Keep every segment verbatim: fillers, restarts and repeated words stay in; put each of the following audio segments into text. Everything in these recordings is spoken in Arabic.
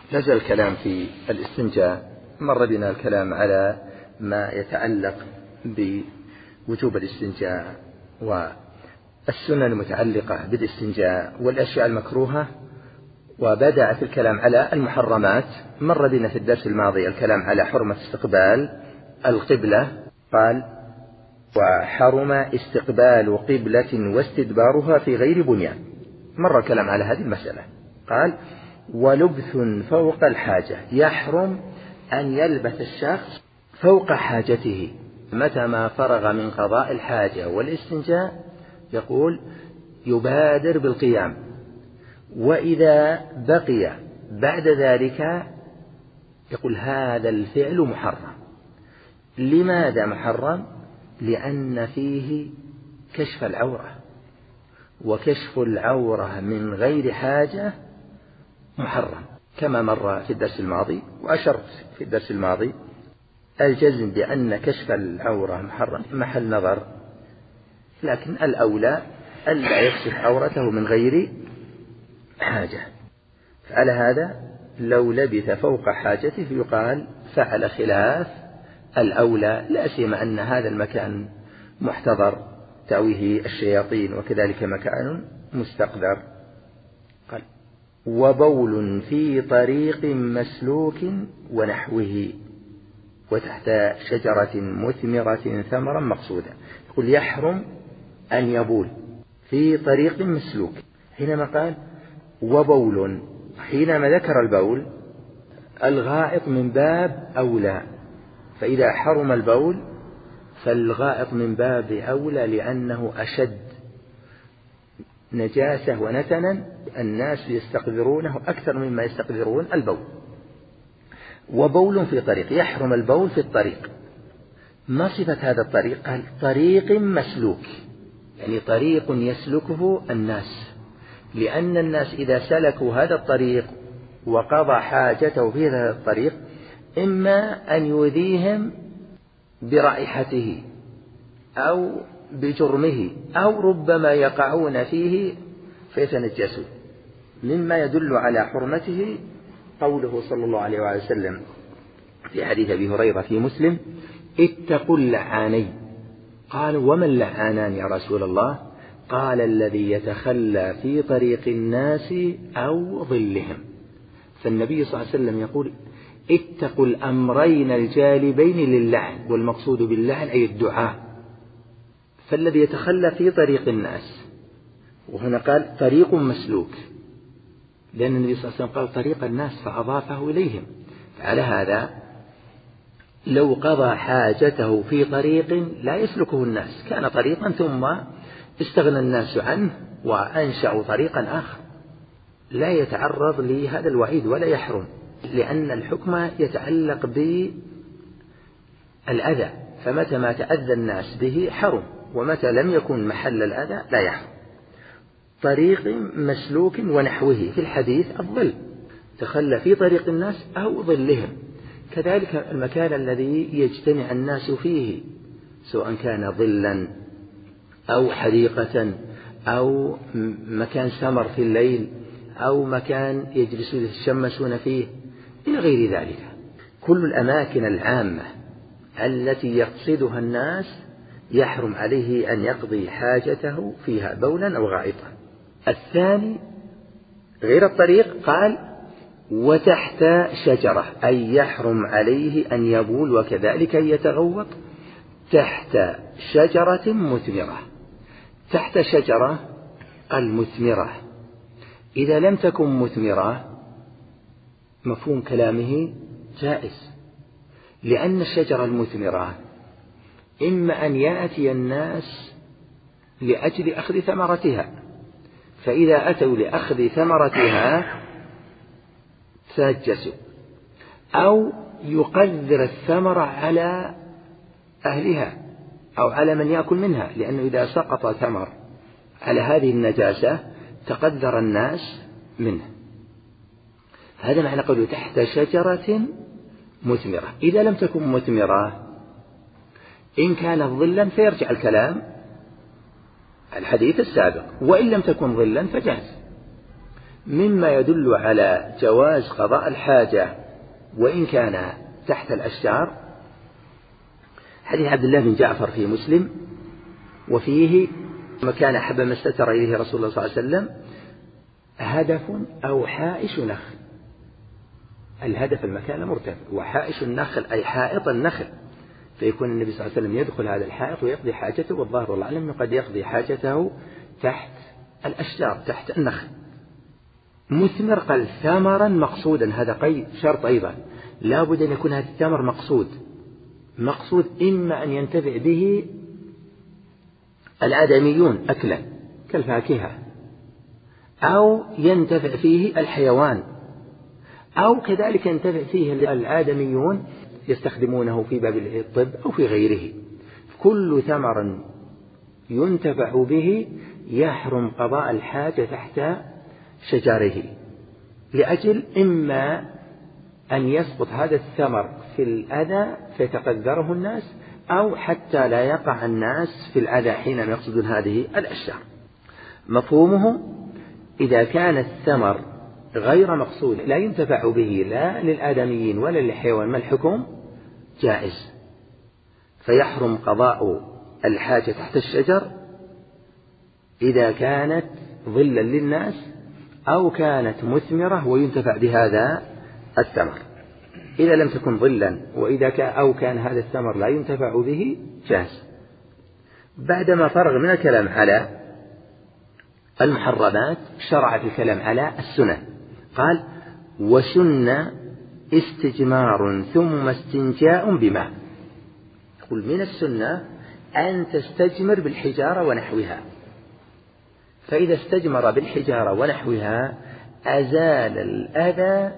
نزل الكلام في الاستنجاء. مر بنا الكلام على ما يتعلق بوجوب الاستنجاء والسنن المتعلقة بالاستنجاء والأشياء المكروهة، وبدأ في الكلام على المحرمات. مر بنا في الدرس الماضي الكلام على حرمة استقبال القبلة، قال: وحرم استقبال قبلة واستدبارها في غير بنيان. مر الكلام على هذه المسألة. قال: ولبث فوق الحاجة، يحرم أن يلبث الشخص فوق حاجته متى ما فرغ من قضاء الحاجة والاستنجاء، يقول يبادر بالقيام، وإذا بقي بعد ذلك يقول هذا الفعل محرم. لماذا محرم؟ لأن فيه كشف العورة، وكشف العورة من غير حاجة محرم، كما مر في الدرس الماضي. وأشرت في الدرس الماضي الجزم بأن كشف العورة محرم محل نظر، لكن الأولى ألا يكشف عورته من غير حاجة. فعلى هذا لو لبث فوق حاجته يقال فعل خلاف الأولى، لا سيما أن هذا المكان محتضر تأويه الشياطين، وكذلك مكان مستقذر. قال: وبول في طريق مسلوك ونحوه وتحت شجرة مثمرة ثمرا مقصودا. يقول يحرم أن يبول في طريق مسلوك. حينما قال وبول، حينما ذكر البول الغائط من باب أولى، فإذا حرم البول فالغائط من باب أولى، لأنه أشد نجاسة ونتنا، الناس يستقذرونه أكثر مما يستقذرون البول. وبول في طريق، يحرم البول في الطريق. ما صفة هذا الطريق؟ قال طريق مسلوك، يعني طريق يسلكه الناس، لأن الناس إذا سلكوا هذا الطريق وقضى حاجته في هذا الطريق إما أن يؤذيهم برائحته أو بجرمه، أو ربما يقعون فيه فيتنجسون. مما يدل على حرمته قوله صلى الله عليه وسلم في حديث أبي هريرة في مسلم: اتقوا اللعانين. قالوا: وما اللعانان يا رسول الله؟ قال: الذي يتخلى في طريق الناس أو ظلهم. فالنبي صلى الله عليه وسلم يقول: اتقوا الأمرين الجالبين للعن، والمقصود باللعن أي الدعاء. فالذي يتخلى في طريق الناس، وهنا قال طريق مسلوك، لأن النبي صلى الله عليه وسلم قال طريق الناس فأضافه إليهم. فعلى هذا لو قضى حاجته في طريق لا يسلكه الناس، كان طريقا ثم استغنى الناس عنه وأنشأوا طريقا آخر، لا يتعرض لهذا الوعيد ولا يحرم، لأن الحكم يتعلق بالأذى، فمتى ما تأذى الناس به حرم، ومتى لم يكن محل الأذى لا يحرم. طريق مسلوك ونحوه، في الحديث الظل، تخلى في طريق الناس أو ظلهم. كذلك المكان الذي يجتمع الناس فيه، سواء كان ظلا أو حديقة أو مكان سمر في الليل أو مكان يجلسون يتشمسون فيه إلى غير ذلك. كل الأماكن العامة التي يقصدها الناس يحرم عليه أن يقضي حاجته فيها بولا أو غائطا. الثاني غير الطريق، قال وتحت شجرة، أي يحرم عليه أن يبول وكذلك أن يتغوط تحت شجرة مثمرة. تحت شجرة المثمرة، إذا لم تكن مثمرة مفهوم كلامه جائز، لأن الشجرة المثمرة إما أن يأتي الناس لأجل أخذ ثمرتها، فإذا أتوا لأخذ ثمرتها تنجسوا، أو يقدر الثمرة على أهلها أو على من يأكل منها، لأنه إذا سقط ثمر على هذه النجاسة تقدر الناس منه. هذا معنى قوله تحت شجرة مثمرة. إذا لم تكن مثمرة، إن كانت ظلا فيرجع الكلام الحديث السابق، وإن لم تكن ظلا فجاز. مما يدل على جواز قضاء الحاجة وإن كان تحت الأشجار حديث عبد الله بن جعفر في مسلم، وفيه مكان أحب ما استتر إليه رسول الله صلى الله عليه وسلم هدف أو حائش نخل. الهدف المكان مرتفع، وحائش النخل أي حائط النخل، فيكون النبي صلى الله عليه وسلم يدخل هذا الحائط ويقضي حاجته، والظاهر والله أعلم قد يقضي حاجته تحت الأشجار تحت النخل. مثمر قال ثمرا مقصودا، هذا قيد شرط أيضا، لا بد أن يكون هذا الثمر مقصود. مقصود إما أن ينتفع به الآدميون أكلا كالفاكهة، أو ينتفع فيه الحيوان، أو كذلك ينتفع فيه الآدميون يستخدمونه في باب الطب أو في غيره. كل ثمر ينتفع به يحرم قضاء الحاجة تحت شجره، لأجل إما أن يسقط هذا الثمر في الأذى فيتقدره الناس، أو حتى لا يقع الناس في الأذى حينما يقصدون هذه الأشجار. مفهومه إذا كان الثمر غير مقصود لا ينتفع به لا للآدميين ولا للحيوان، ما الحكم؟ جائز، فيحرم قضاء الحاجة تحت الشجر إذا كانت ظلا للناس أو كانت مثمرة وينتفع بهذا الثمر. إذا لم تكن ظلا وإذا كان أو كان هذا الثمر لا ينتفع به جاز. بعدما فرغ من الكلام على المحرمات شرع في الكلام على السنن، قال وسن استجمار ثم استنجاء بماء. يقول من السنة أن تستجمر بالحجارة ونحوها، فإذا استجمر بالحجارة ونحوها أزال الأذى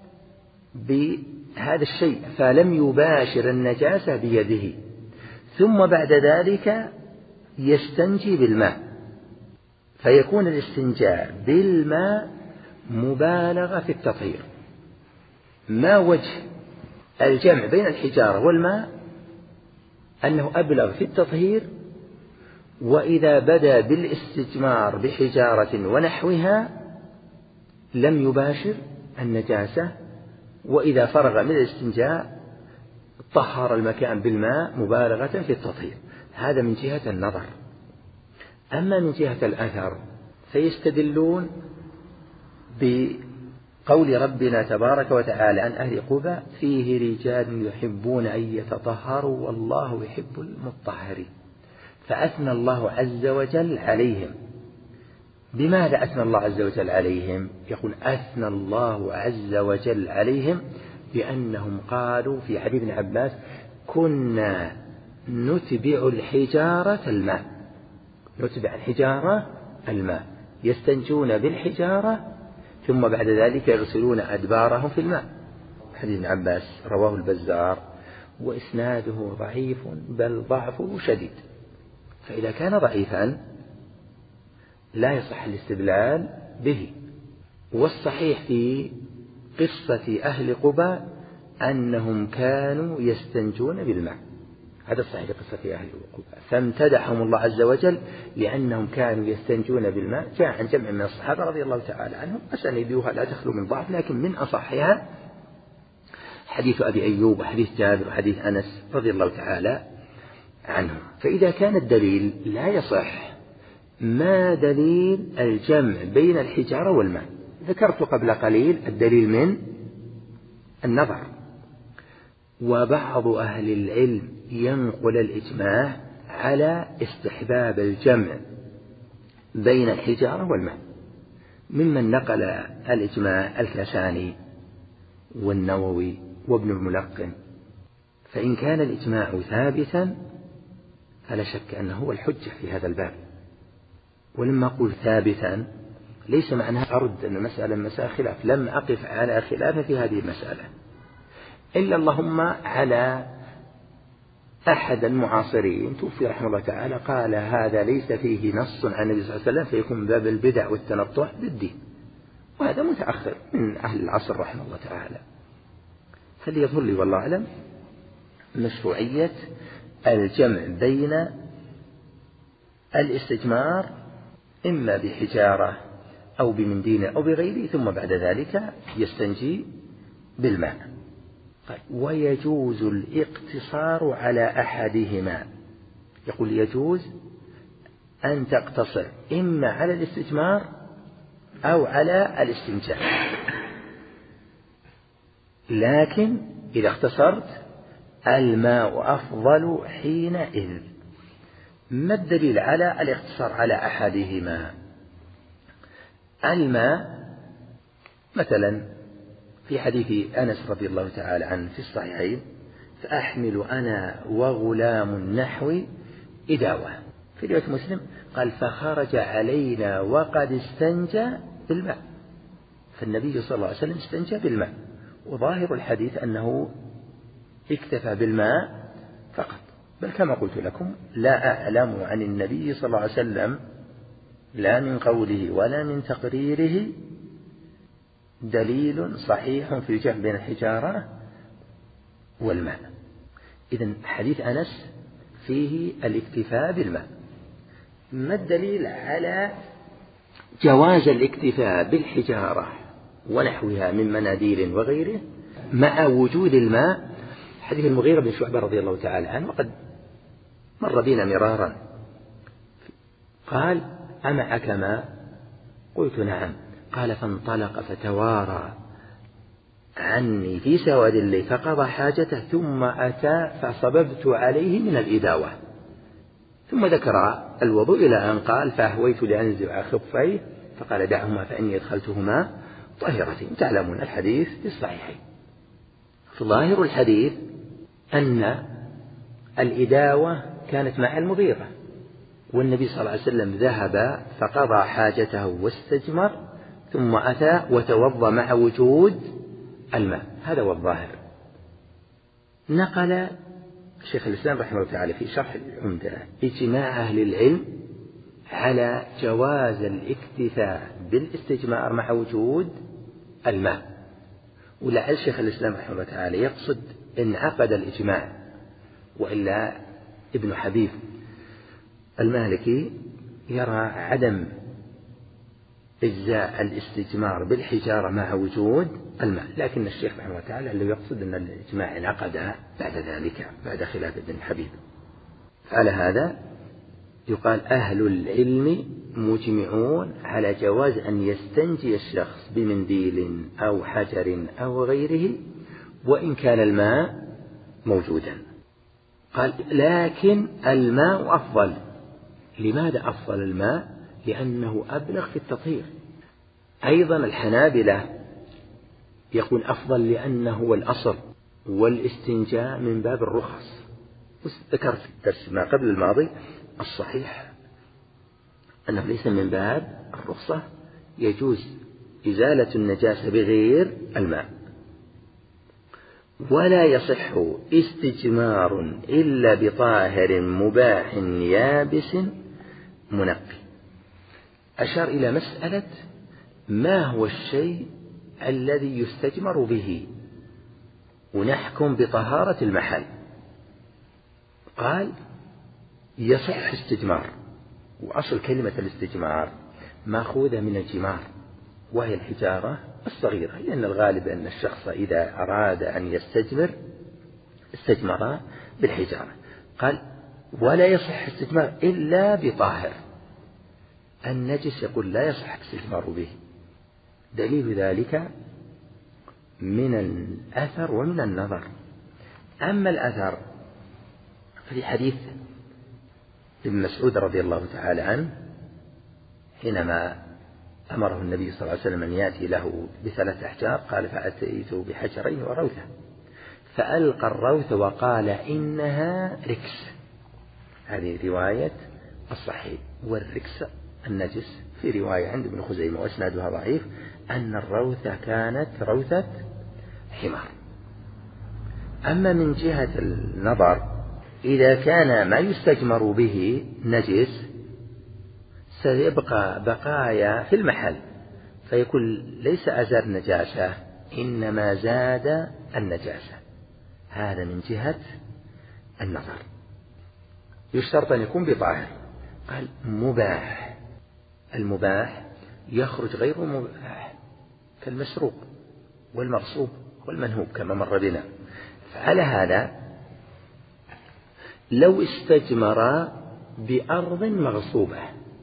بهذا الشيء فلم يباشر النجاسة بيده، ثم بعد ذلك يستنجي بالماء، فيكون الاستنجاء بالماء مبالغة في التطهير. ما وجه الجمع بين الحجارة والماء؟ أنه أبلغ في التطهير، وإذا بدأ بالاستجمار بحجارة ونحوها لم يباشر النجاسة، وإذا فرغ من الاستنجاء طهر المكان بالماء مبالغة في التطهير. هذا من جهة النظر. أما من جهة الأثر فيستدلون بقول ربنا تبارك وتعالى عن أهل قبى فيه رجال يحبون أن يتطهروا والله يحب المطهرين، فأثنى الله عز وجل عليهم. بماذا أثنى الله عز وجل عليهم؟ يقول أثنى الله عز وجل عليهم بأنهم قالوا في حديث ابن عباس كنا نتبع الحجارة الماء، نتبع الحجارة الماء، يستنجون بالحجارة ثم بعد ذلك يغسلون أدبارهم في الماء. حديث ابن عباس رواه البزار وإسناده ضعيف بل ضعفه شديد، فإذا كان ضعيفا لا يصح الاستدلال به. والصحيح في قصة أهل قبى أنهم كانوا يستنجون بالماء، هذا الصحيح في قصة أهل قبى، فامتدحهم الله عز وجل لأنهم كانوا يستنجون بالماء. جاء عن جمع من الصحابة رضي الله تعالى عنهم، أسانيدها لا تخلو من ضعف، لكن من أصحها حديث أبي أيوب وحديث جابر وحديث أنس رضي الله تعالى عنهم. فإذا كان الدليل لا يصح، ما دليل الجمع بين الحجارة والماء؟ ذكرت قبل قليل الدليل من النظر. وبعض أهل العلم ينقل الإجماع على استحباب الجمع بين الحجارة والماء، ممن نقل الإجماع الكشاني والنووي وابن الملقن. فإن كان الإجماع ثابتا فلا شك أنه هو الحجة في هذا الباب. ولما أقول ثابتا ليس معناها أرد أن المسألة مسألة خلاف، لم أقف على خلاف في هذه المسألة إلا اللهم على أحد المعاصرين توفي رحمه الله تعالى قال هذا ليس فيه نص عن النبي صلى الله عليه وسلم فيكون باب البدع والتنطع بالدين، وهذا متأخر من أهل العصر رحمه الله تعالى. فليظهر لي والله أعلم مشروعية الجمع بين الاستجمار إما بحجارة أو بمنديل أو بغيره، ثم بعد ذلك يستنجي بالماء. ويجوز الاقتصار على أحدهما. يقول يجوز أن تقتصر إما على الاستجمار أو على الاستنجاء، لكن إذا اختصرت الماء أفضل حينئذ. ما الدليل على الاقتصار على أحدهما؟ الماء مثلا في حديث أنس رضي الله تعالى عنه في الصحيحين: فأحمل أنا وغلام نحوي إداوة. في رواية مسلم قال: فخرج علينا وقد استنجى بالماء. فالنبي صلى الله عليه وسلم استنجى بالماء، وظاهر الحديث أنه اكتفى بالماء فقط. بل كما قلت لكم لا أعلم عن النبي صلى الله عليه وسلم لا من قوله ولا من تقريره دليل صحيح في الجمع بين الحجارة والماء. إذن حديث أنس فيه الاكتفاء بالماء. ما الدليل على جواز الاكتفاء بالحجارة ونحوها من مناديل وغيره مع وجود الماء؟ حديث المغيرة بن شعبة رضي الله تعالى عنه وقد مر بنا مرارا، قال: أمعك ماء؟ قلت: نعم. قال: فانطلق فتوارى عني في سواد الليل فقضى حاجته ثم أتى فصببت عليه من الإداوة. ثم ذكر الوضوء إلى أن قال: فأهويت لأنزع خفيه فقال: دعهما فإني أدخلتهما طاهرتين. تعلمون الحديث في الصحيحين. فظاهر الحديث أن الإداوة كانت مع المغيرة، والنبي صلى الله عليه وسلم ذهب فقضى حاجته واستجمر ثم أتى وتوضأ مع وجود الماء. هذا هو الظاهر. نقل شيخ الإسلام رحمه الله تعالى في شرح العمدة إجماع أهل العلم على جواز الاكتفاء بالاستجمار مع وجود الماء. ولعل شيخ الإسلام رحمه الله تعالى يقصد انعقد الإجماع، وإلا ابن حبيب المالكي يرى عدم إجزاء الاستجمار بالحجارة مع وجود الماء، لكن الشيخ رحمه الله تعالى اللي يقصد أن الإجماع انعقد بعد ذلك بعد خلاف ابن حبيب. على هذا يقال أهل العلم مجمعون على جواز أن يستنجي الشخص بمنديل أو حجر أو غيره وإن كان الماء موجودا. قال: لكن الماء أفضل. لماذا أفضل الماء؟ لأنه أبلغ في التطهير. أيضا الحنابلة يكون أفضل لأنه هو الأصل، والاستنجاء من باب الرخص. ذكرت في الدرس ما قبل الماضي الصحيح أنه ليس من باب الرخصة، يجوز إزالة النجاسة بغير الماء. ولا يصح استجمار إلا بطاهر مباح يابس منقي. أشار إلى مسألة ما هو الشيء الذي يستجمر به ونحكم بطهارة المحل. قال: يصح استجمار، وأصل كلمة الاستجمار مأخوذة من الجمار، وهي الحجارة الصغيرة، لأن الغالب أن الشخص إذا أراد أن يستجمر استجمر بالحجارة. قال: ولا يصح استجمار إلا بطاهر. النجس يقول لا يصح الاستجمار به. دليل ذلك من الأثر ومن النظر. أما الأثر ففي حديث ابن مسعود رضي الله تعالى عنه حينما أمره النبي صلى الله عليه وسلم أن يأتي له بثلاث أحجار، قال: فأتيت بحجرين وروثة، فألقى الروث وقال: إنها ركس. هذه رواية الصحيح. والركس النجس. في رواية عند ابن خزيمة وإسنادها ضعيف أن الروثة كانت روثة حمار. أما من جهة النظر، إذا كان ما يستجمر به نجس سيبقى بقايا في المحل، فيكون ليس أزال نجاسة إنما زاد النجاسة. هذا من جهة النظر. يشترط أن يكون بطاهر. قال: مباح. المباح يخرج غير مباح كالمسروق والمغصوب والمنهوب كما مر بنا. فعلى هذا لو استجمر بأرض مغصوبة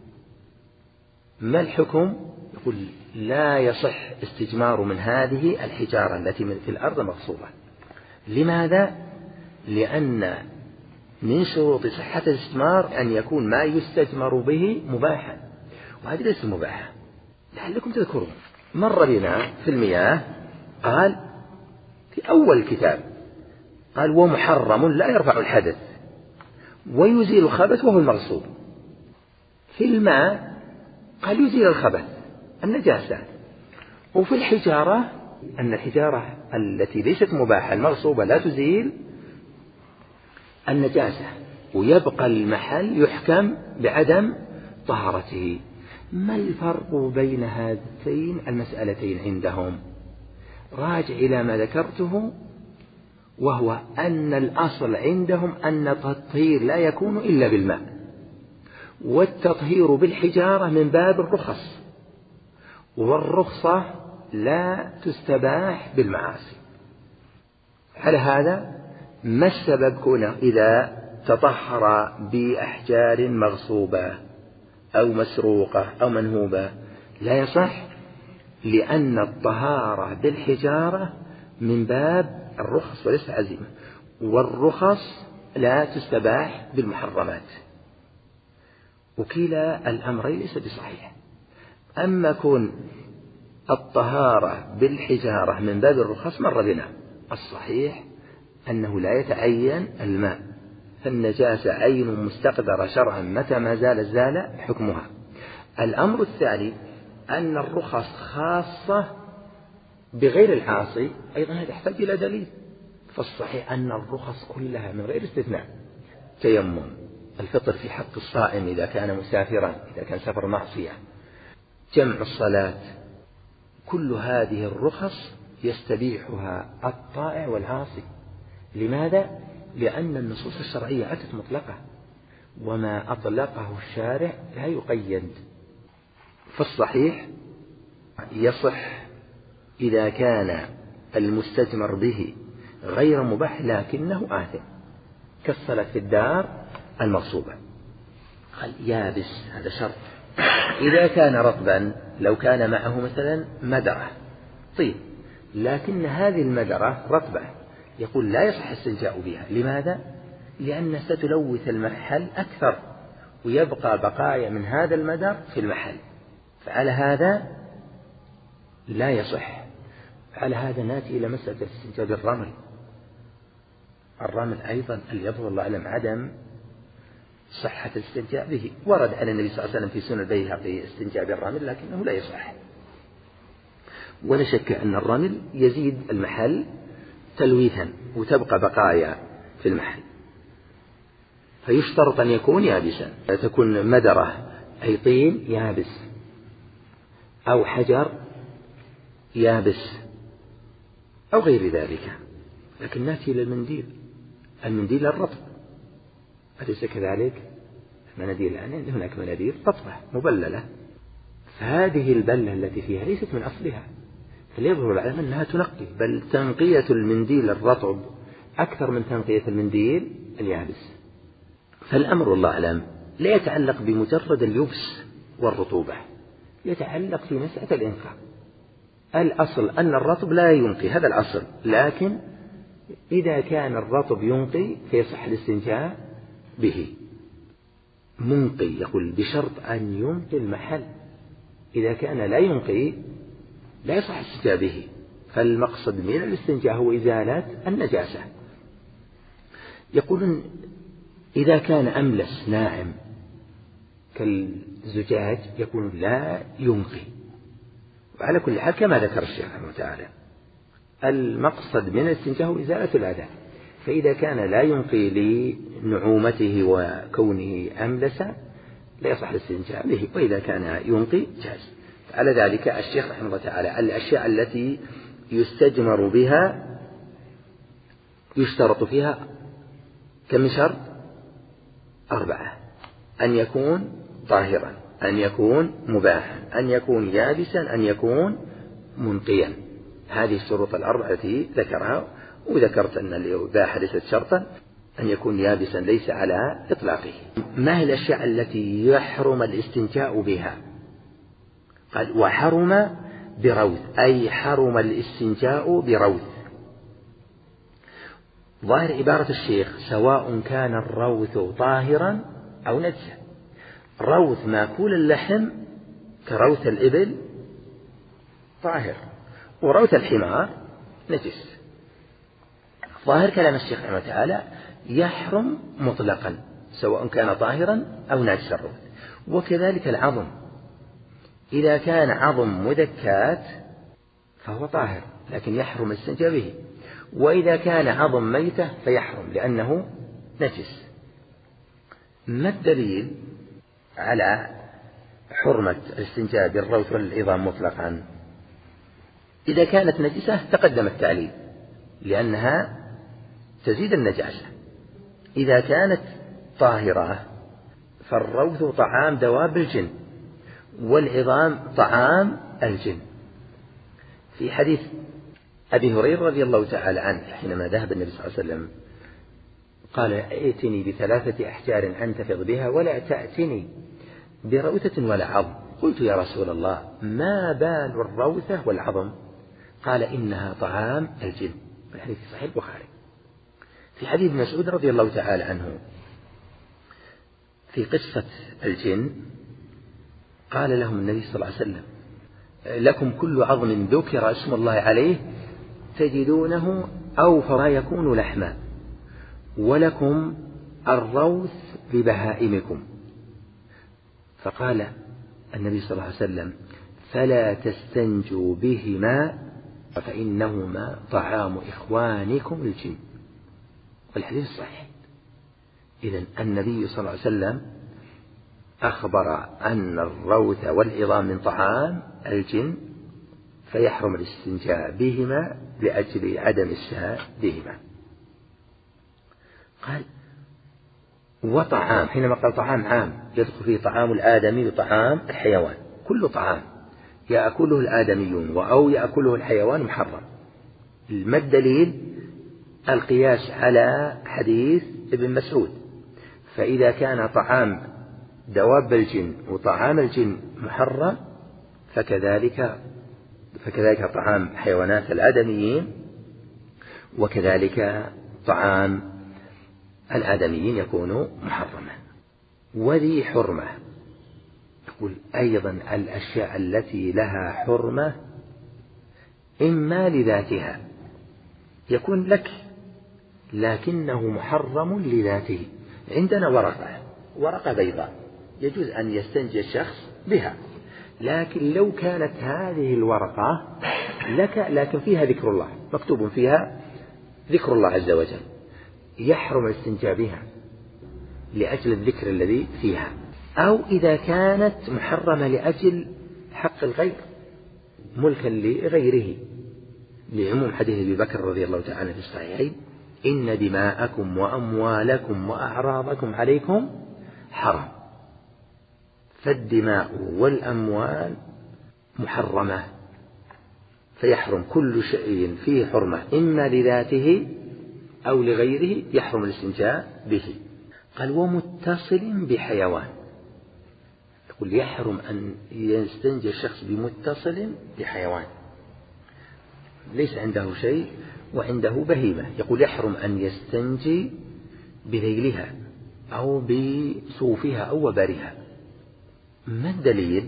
ما الحكم؟ يقول لا يصح استجمار من هذه الحجارة التي في الأرض مغصوبة. لماذا؟ لأن من شروط صحة الاستجمار أن يكون ما يستجمر به مباحا، وهذه ليس مباحا. لعلكم تذكرون مر بنا في المياه قال في أول الكتاب قال ومحرم لا يرفع الحدث ويزيل الخبث وهو المغصوب. في الماء قال يزيل الخبث النجاسة. وفي الحجارة أن الحجارة التي ليست مباحة المغصوبة لا تزيل النجاسة، ويبقى المحل يحكم بعدم طهارته. ما الفرق بين هاتين المسألتين عندهم؟ راجع إلى ما ذكرته، وهو أن الأصل عندهم أن التطهير لا يكون إلا بالماء، والتطهير بالحجارة من باب الرخص، والرخصة لا تستباح بالمعاصي. على هذا ما السبب كونه إذا تطهر بأحجار مغصوبة أو مسروقة أو منهوبة لا يصح؟ لأن الطهارة بالحجارة من باب الرخص وليس عزيمة، والرخص لا تستباح بالمحرمات، وكلا الأمرين ليس بصحيح. أما كون الطهارة بالحجارة من باب الرخص مر بنا، الصحيح أنه لا يتعين الماء، فالنجاسة عين مستقدرة شرعا متى ما زال زال حكمها. الأمر الثاني أن الرخص خاصة بغير العاصي، أيضا هذا يحتاج إلى دليل. فالصحيح أن الرخص كلها من غير استثناء، تيمم، الفطر في حق الصائم إذا كان مسافرا إذا كان سفر معصية، جمع الصلاة، كل هذه الرخص يستبيحها الطائع والعاصي. لماذا؟ لأن النصوص الشرعية أتت مطلقة، وما أطلقه الشارع لا يقيد. فالصحيح يصح إذا كان المستجمر به غير مباح لكنه آثم، كالصلاة في الدار المغصوبة. قال يابس، هذا شرط. إذا كان رطبا، لو كان معه مثلا مدرة طيب لكن هذه المدرة رطبة، يقول لا يصح الاستنجاء بها. لماذا؟ لأن ستلوث المحل أكثر، ويبقى بقايا من هذا المدر في المحل، فعلى هذا لا يصح. على هذا نأتي إلى مسألة الاستنجاء بالرمل. الرمل أيضا اليظهر الله أعلم عدم صحة الاستنجاء به. ورد عن النبي صلى الله عليه وسلم في سنن البيهقي استنجاء بالرمل لكنه لا يصح. ولا شك أن الرمل يزيد المحل تلويثا وتبقى بقايا في المحل، فيشترط أن يكون يابسا، تكون مدرة أي طين يابس أو حجر يابس أو غير ذلك. لكن نأتي إلى المنديل، المنديل الرطب أليس كذلك؟ مناديل يعني هناك مناديل رطبة مبللة، فهذه البلة التي فيها ليست من أصلها، فليظهر العلم أنها تنقي، بل تنقية المنديل الرطب أكثر من تنقية المنديل اليابس. فالأمر الله أعلم لا يتعلق بمجرد اليبس والرطوبة، يتعلق في مسألة الإنقاء. الأصل أن الرطب لا ينقي، هذا الأصل، لكن إذا كان الرطب ينقي فيصح الاستنجاء به. منقي يقول بشرط أن ينقي المحل، إذا كان لا ينقي لا يصح الاستنجاء به. فالمقصد من الاستنجاء هو إزالة النجاسة. يقولون إذا كان أملس ناعم كالزجاج يكون لا ينقي. وعلى كل حال كما ذكر الشيخ رحمه الله تعالى المقصد من الاستنجاء هو إزالة الأذى، فإذا كان لا ينقي لنعومته وكونه أملسا لا يصح الاستنجاء به، وإذا كان ينقي جاز. على ذلك الشيخ رحمه الله تعالى الأشياء التي يستجمر بها يشترط فيها كم شرط؟ أربعة: أن يكون طاهرا، أن يكون مباحا، أن يكون يابسا، أن يكون منقيا. هذه الشروط الأربعة التي ذكرها، وذكرت أن الإباحة ليست شرطا، أن يكون يابسا ليس على إطلاقه. ما هي الأشياء التي يحرم الاستنجاء بها؟ قال وحرم بروث، أي حرم الاستنجاء بروث. ظاهر عبارة الشيخ سواء كان الروث طاهرا أو نجسا. روث ماكول اللحم كروث الإبل طاهر، وروث الحمار نجس. ظاهر كلام الشيخ رحمه الله تعالى يحرم مطلقا سواء كان طاهرا أو نجس الروث. وكذلك العظم، إذا كان عظم مذكات فهو طاهر لكن يحرم الاستنجاء به، وإذا كان عظم ميتة فيحرم لأنه نجس. ما الدليل على حرمة الاستنجاء بالروث والعظام مطلقا؟ إذا كانت نجسة تقدم التعليل لأنها تزيد النجاسة. إذا كانت طاهرة فالروث طعام دواب الجن والعظام طعام الجن. في حديث أبي هريرة رضي الله تعالى عنه حينما ذهب النبي صلى الله عليه وسلم قال ائتني بثلاثة أحجار أنتفض بها ولا تأتني بروثة ولا عظم. قلت يا رسول الله ما بال الروثة والعظم؟ قال إنها طعام الجن. الحديث صحيح البخاري. في حديث مسعود رضي الله تعالى عنه في قصة الجن قال لهم النبي صلى الله عليه وسلم لكم كل عظم ذكر اسم الله عليه تجدونه أوفر ما يكون لحما، ولكم الروث ببهائمكم. فقال النبي صلى الله عليه وسلم فلا تستنجوا بهما فإنهما طعام إخوانكم الجن. والحديث صحيح. إذن النبي صلى الله عليه وسلم أخبر أن الروث والعظام من طعام الجن فيحرم الاستنجاء بهما لأجل عدم الشهاء بهما. قال وطعام، حينما قال طعام عام يدخل فيه طعام الآدمي وطعام الحيوان. كل طعام يأكله الآدميون أو يأكله الحيوان محرم. ما الدليل؟ القياس على حديث ابن مسعود. فإذا كان طعام دواب الجن وطعام الجن محرم فكذلك فكذلك طعام حيوانات الآدميين وكذلك طعام الآدميين يكون محرما. وذي حرمة، يقول أيضا الأشياء التي لها حرمة إما لذاتها يكون لك لكنه محرم لذاته. عندنا ورقة ورقة بيضاء يجوز أن يستنجي الشخص بها، لكن لو كانت هذه الورقة لك لكن فيها ذكر الله، مكتوب فيها ذكر الله عز وجل، يحرم الاستنجاء بها لأجل الذكر الذي فيها. أو إذا كانت محرمة لأجل حق الغير ملكا لغيره، لعموم حديث أبي بكر رضي الله تعالى في الصحيحين إن دماءكم وأموالكم وأعراضكم عليكم حرام. فالدماء والأموال محرمة، فيحرم كل شيء فيه حرمة إما لذاته أو لغيره يحرم الاستنجاء به. قال ومتصل بحيوان، يقول يحرم أن يستنجي الشخص بمتصل بحيوان ليس عنده شيء وعنده بهيمة، يقول يحرم أن يستنجي بذيلها أو بصوفها أو وبرها. ما الدليل؟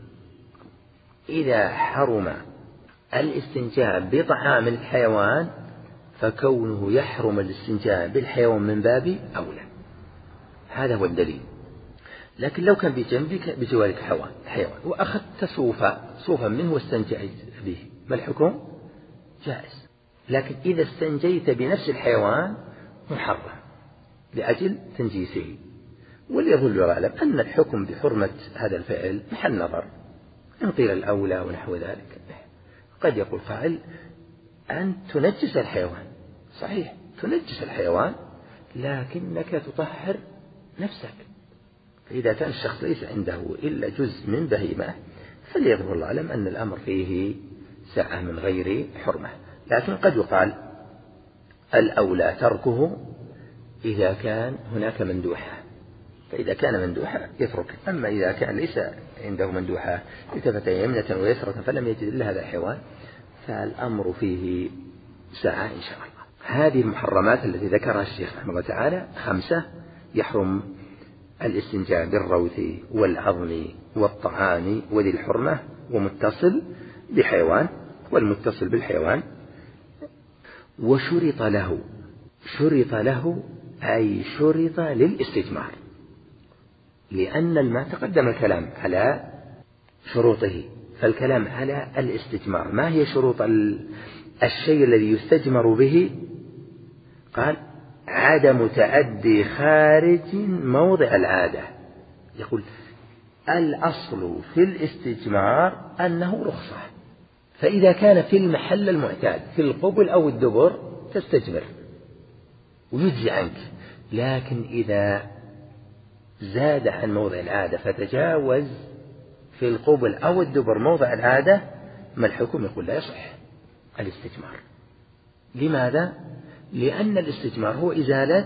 إذا حرم الاستنجاء بطعام الحيوان فكونه يحرم الاستنجاء بالحيوان من باب أولى، هذا هو الدليل. لكن لو كان بجنبك بجوارك حيوان حيوان وأخذت صوفا صوفا منه واستنجيت به، ما الحكم؟ جائز. لكن إذا استنجيت بنفس الحيوان محرم لأجل تنجيسه. واليظل يعلم أن الحكم بحرمة هذا الفعل محل نظر، إن قيل الأولى ونحو ذلك. قد يقول قائل أن تنجس الحيوان، صحيح تنجس الحيوان لكنك تطهر نفسك، إذا كان الشخص ليس عنده إلا جزء من بهيمة فليظهر الله أعلم أن الأمر فيه سعة من غير حرمة، لكن قد يقال الأولى تركه إذا كان هناك مندوحة، فإذا كان مندوحة يترك. أما إذا كان ليس عنده مندوحة التفت يمنة ويسرة فلم يجد إلا هذا الحيوان فالأمر فيه ساعة إن شاء الله. هذه المحرمات التي ذكرها الشيخ رحمه الله تعالى خمسة: يحرم الاستنجاء بالروث والعظم والطعام وذي الحرمة ومتصل بحيوان، والمتصل بالحيوان وشرط له، شرط له أي شرط للاستجمار، لأن الماء تقدم الكلام على شروطه، فالكلام على الاستجمار. ما هي شروط الشيء الذي يستجمر به؟ قال عدم تأدي خارج موضع العادة. يقول الأصل في الاستجمار أنه رخصة، فإذا كان في المحل المعتاد في القبل أو الدبر تستجمر ويجزي عنك، لكن إذا زاد عن موضع العادة فتجاوز في القبل أو الدبر موضع العادة ما الحكم؟ يقول لا يصح الاستجمار. لماذا؟ لأن الاستجمار هو إزالة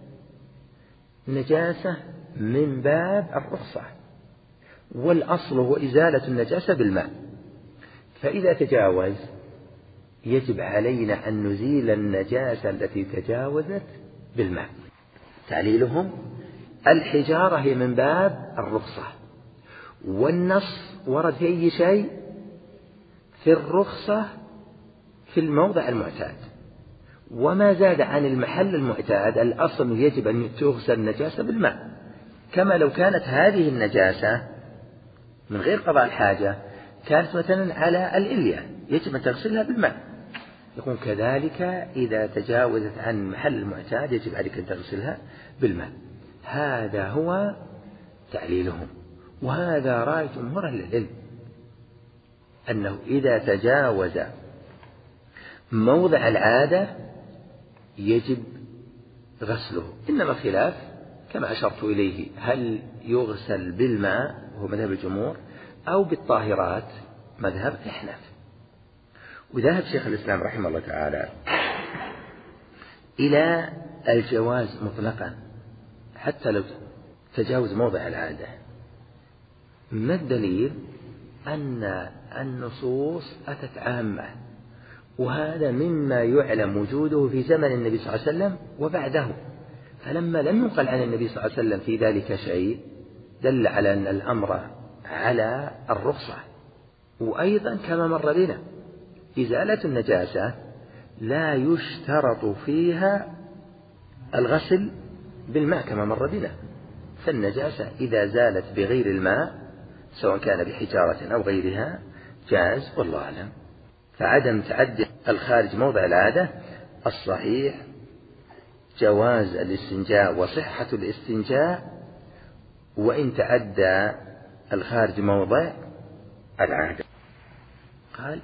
نجاسة من باب الرخصة، والأصل هو إزالة النجاسة بالماء، فإذا تجاوز يجب علينا أن نزيل النجاسة التي تجاوزت بالماء. تعليلهم الحجارة هي من باب الرخصة، والنص ورد في أي شيء في الرخصة في الموضع المعتاد، وما زاد عن المحل المعتاد الأصل يجب أن تغسل النجاسة بالماء، كما لو كانت هذه النجاسة من غير قضاء الحاجة كانت مثلا على الإلية يجب أن تغسلها بالماء، يكون كذلك إذا تجاوزت عن محل المعتاد يجب عليك أن تغسلها بالماء. هذا هو تعليلهم، وهذا رأي جمهور أهل العلم أنه إذا تجاوز موضع العادة يجب غسله، إنما الخلاف كما أشرت إليه هل يغسل بالماء وهو مذهب الجمهور أو بالطاهرات مذهب الأحناف. وذهب شيخ الإسلام رحمه الله تعالى إلى الجواز مطلقا حتى لو تجاوز موضع العادة. ما الدليل؟ أن النصوص أتت عامة، وهذا مما يعلم وجوده في زمن النبي صلى الله عليه وسلم وبعده، فلما لم ينقل عن النبي صلى الله عليه وسلم في ذلك شيء دل على أن الأمر على الرخصة. وأيضا كما مر بنا إزالة النجاسة لا يشترط فيها الغسل بالماء كما مر بنا، فالنجاسة إذا زالت بغير الماء سواء كان بحجارة أو غيرها جاز والله أعلم. فعدم تعدي الخارج موضع العادة الصحيح جواز الاستنجاء وصحة الاستنجاء وإن تعدى الخارج موضع العادة. قال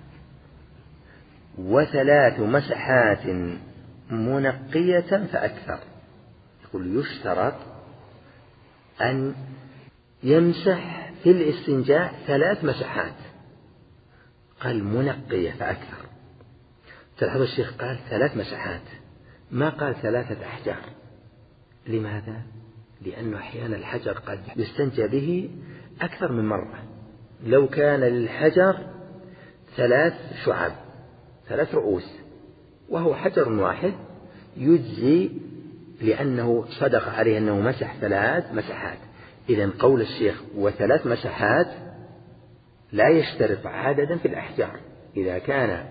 وثلاث مسحات منقية فأكثر. يقول يشترط أن يمسح في الاستنجاء ثلاث مسحات، قال منقية فأكثر. تلاحظ الشيخ قال ثلاث مسحات ما قال ثلاثة أحجار. لماذا؟ لأنه أحيانا الحجر قد يستنجى به أكثر من مرة، لو كان للحجر ثلاث شعب ثلاث رؤوس وهو حجر واحد يجزي، لأنه صدق عليه أنه مسح ثلاث مسحات. إذن قول الشيخ وثلاث مسحات لا يشترط عددا في الأحجار، إذا كان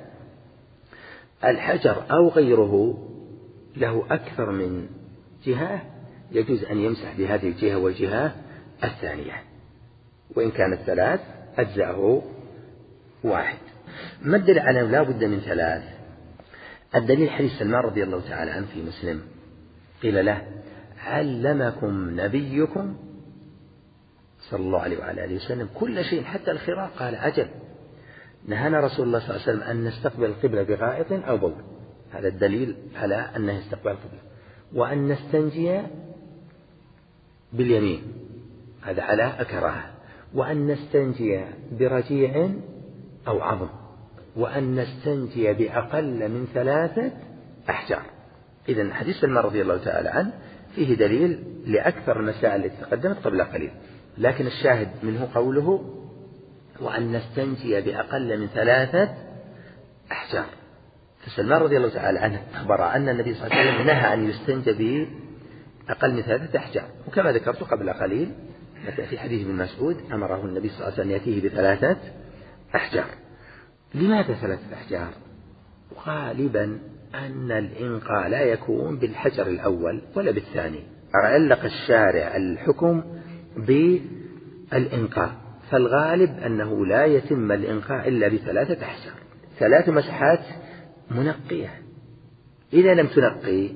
الحجر أو غيره له أكثر من جهة يجوز أن يمسح بهذه الجهة والجهة الثانية، وإن كانت ثلاث أجزأه واحد. ما الدليل على لا بد من ثلاث؟ الدليل حديث سلمان رضي الله تعالى عنه في مسلم قيل له علمكم نبيكم صلى الله عليه وعلى آله وسلم كل شيء حتى الخراق؟ قال عجب، نهانا رسول الله صلى الله عليه وسلم أن نستقبل القبلة بغائط أو بول، هذا الدليل على أنه استقبال القبلة، وأن نستنجي باليمين، هذا على الكراهة. وأن نستنجي برجيع أو عظم، وأن نستنجي بأقل من ثلاثة أحجار. إذن حديث سلمان رضي الله تعالى عنه فيه دليل لأكثر المسائل التي تقدمت قبل قليل، لكن الشاهد منه قوله وأن نستنجي بأقل من ثلاثة أحجار. فسلمان رضي الله تعالى عنه أخبر أن النبي صلى الله عليه وسلم نهى أن يستنجى بأقل من ثلاثة أحجار، وكما ذكرت قبل قليل في حديث ابن مسعود أمره النبي صلى الله عليه وسلم يأتيه بثلاثة أحجار. لماذا ثلاثة أحجار؟ غالبا أن الإنقاء لا يكون بالحجر الأول ولا بالثاني، علق الشارع الحكم بالإنقاء، فالغالب أنه لا يتم الإنقاء إلا بثلاثة أحجار، ثلاث مسحات منقية. إذا لم تنقي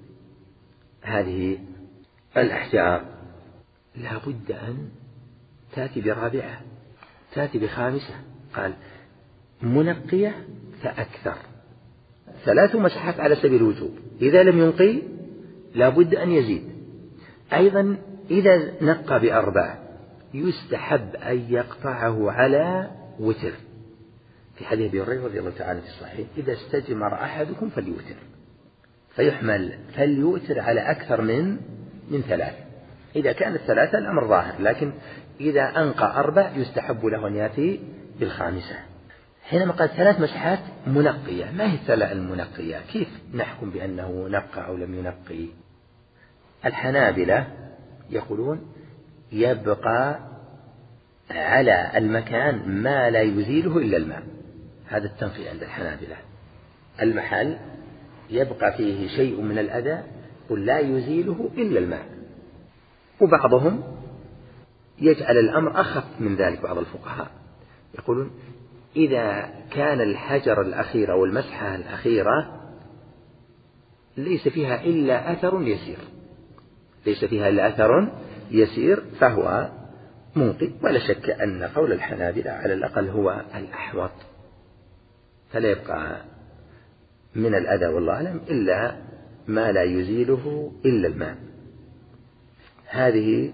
هذه الأحجار لا بد أن تأتي برابعة، تأتي بخامسة. قال منقية فأكثر، ثلاث مسحات على سبيل الوجوب. إذا لم ينقي لا بد أن يزيد. أيضا إذا نقى بأربع يستحب أن يقطعه على وتر، في حديث أبي هريرة رضي الله تعالى في الصحيح إذا استجمر أحدكم فليوتر، فيحمل فليوتر على أكثر من من ثلاث. إذا كانت ثلاثة الأمر ظاهر، لكن إذا أنقى أربع يستحب له أن يأتي بالخامسة. حينما قال ثلاث مسحات منقية، ما هي الثلاث المنقية؟ كيف نحكم بأنه نقى أو لم ينقي؟ الحنابلة يقولون يبقى على المكان ما لا يزيله إلا الماء، هذا التنقي عند الحنابلة. المحل يبقى فيه شيء من الأذى ولا يزيله إلا الماء. وبعضهم يجعل الأمر أخف من ذلك، بعض الفقهاء يقولون إذا كان الحجر الأخير أو المسحة الأخيرة ليس فيها إلا أثر يسير، ليس فيها إلا أثر يسير فهو منقي. ولا شك أن قول الحنابلة على الأقل هو الأحوط، فلا يبقى من الأذى والله أعلم إلا ما لا يزيله إلا الماء. هذه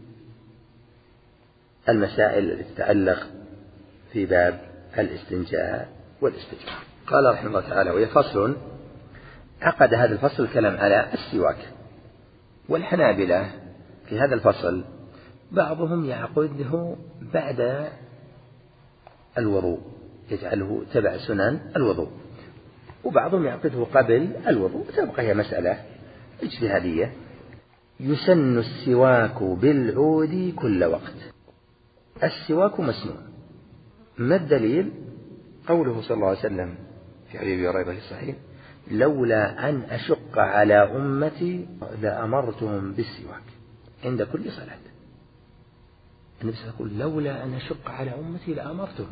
المسائل التي تتعلق في باب الاستنجاء والاستجمار. قال رحمه الله تعالى وهي فصل، عقد هذا الفصل الكلام على السواك. والحنابلة في هذا الفصل بعضهم يعقده بعد الوضوء، يجعله تبع سنن الوضوء، وبعضهم يعقده قبل الوضوء، تبقى هي مسألة اجتهادية. يسن السواك بالعود كل وقت. السواك مسنون. ما الدليل؟ قوله صلى الله عليه وسلم في حديث أبي هريرة الصحيح لولا أن أشق على أمتي لأمرتهم بالسواك عند كل صلاة. النبي صلى الله عليه وسلم يقول لولا أن أشق على أمتي لأمرتهم،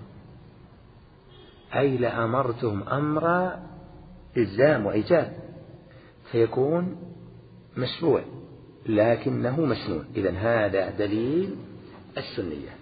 أي لأمرتهم أمر إلزام وإيجاب، فيكون مشروع لكنه مسنون. إذن هذا دليل السنية.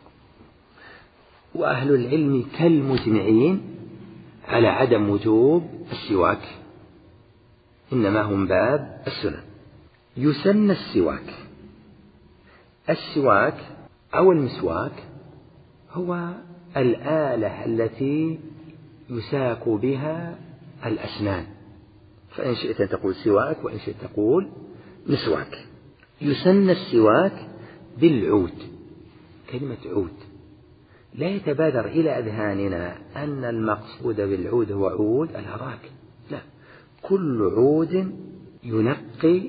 وأهل العلم كالمجمعين على عدم وجوب السواك، إنما هم باب السنن. يسن السواك. السواك أو المسواك هو الآلة التي يساك بها الأسنان، فإن شئت أن تقول سواك وإن شئت تقول مسواك. يسن السواك بالعود. كلمة عود لا يتبادر إلى أذهاننا أن المقصود بالعود هو عود الأراك، لا، كل عود ينقي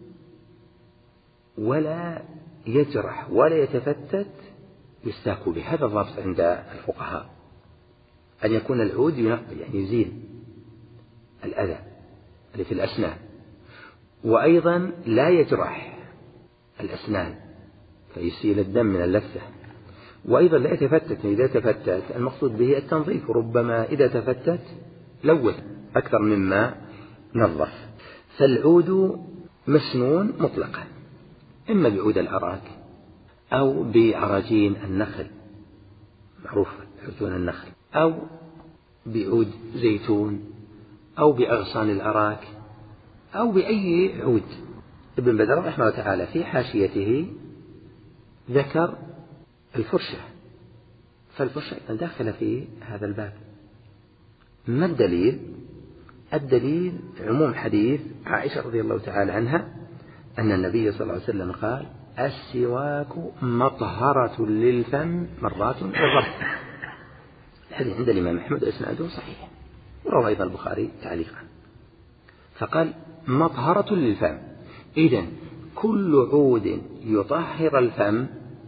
ولا يجرح ولا يتفتت يستاك به. هذا الضابط عند الفقهاء، أن يكون العود ينقي يعني يزيل الأذى اللي في الأسنان، وأيضا لا يجرح الأسنان فيسيل الدم من اللثة، وأيضا لا يتفتت. إذا تفتت المقصود به التنظيف، ربما إذا تفتت لوث أكثر مما نظف. فالعود مسنون مطلقا، إما بعود الأراك أو بعراجين النخل، معروف عجون النخل، أو بعود زيتون، أو بأغصان الأراك، أو بأي عود. ابن بدر رحمه الله تعالى في حاشيته ذكر الفرشة، فالفرشة داخلة في هذا الباب. ما الدليل؟ الدليل عموم حديث عائشة رضي الله تعالى عنها أن النبي صلى الله عليه وسلم قال: السواك مطهرة للفم مرات وظهر. الحديث عند الإمام أحمد إسناده صحيح، وروى أيضا البخاري تعليقا. فقال مطهرة للفم، إذن كل عود يطهر الفم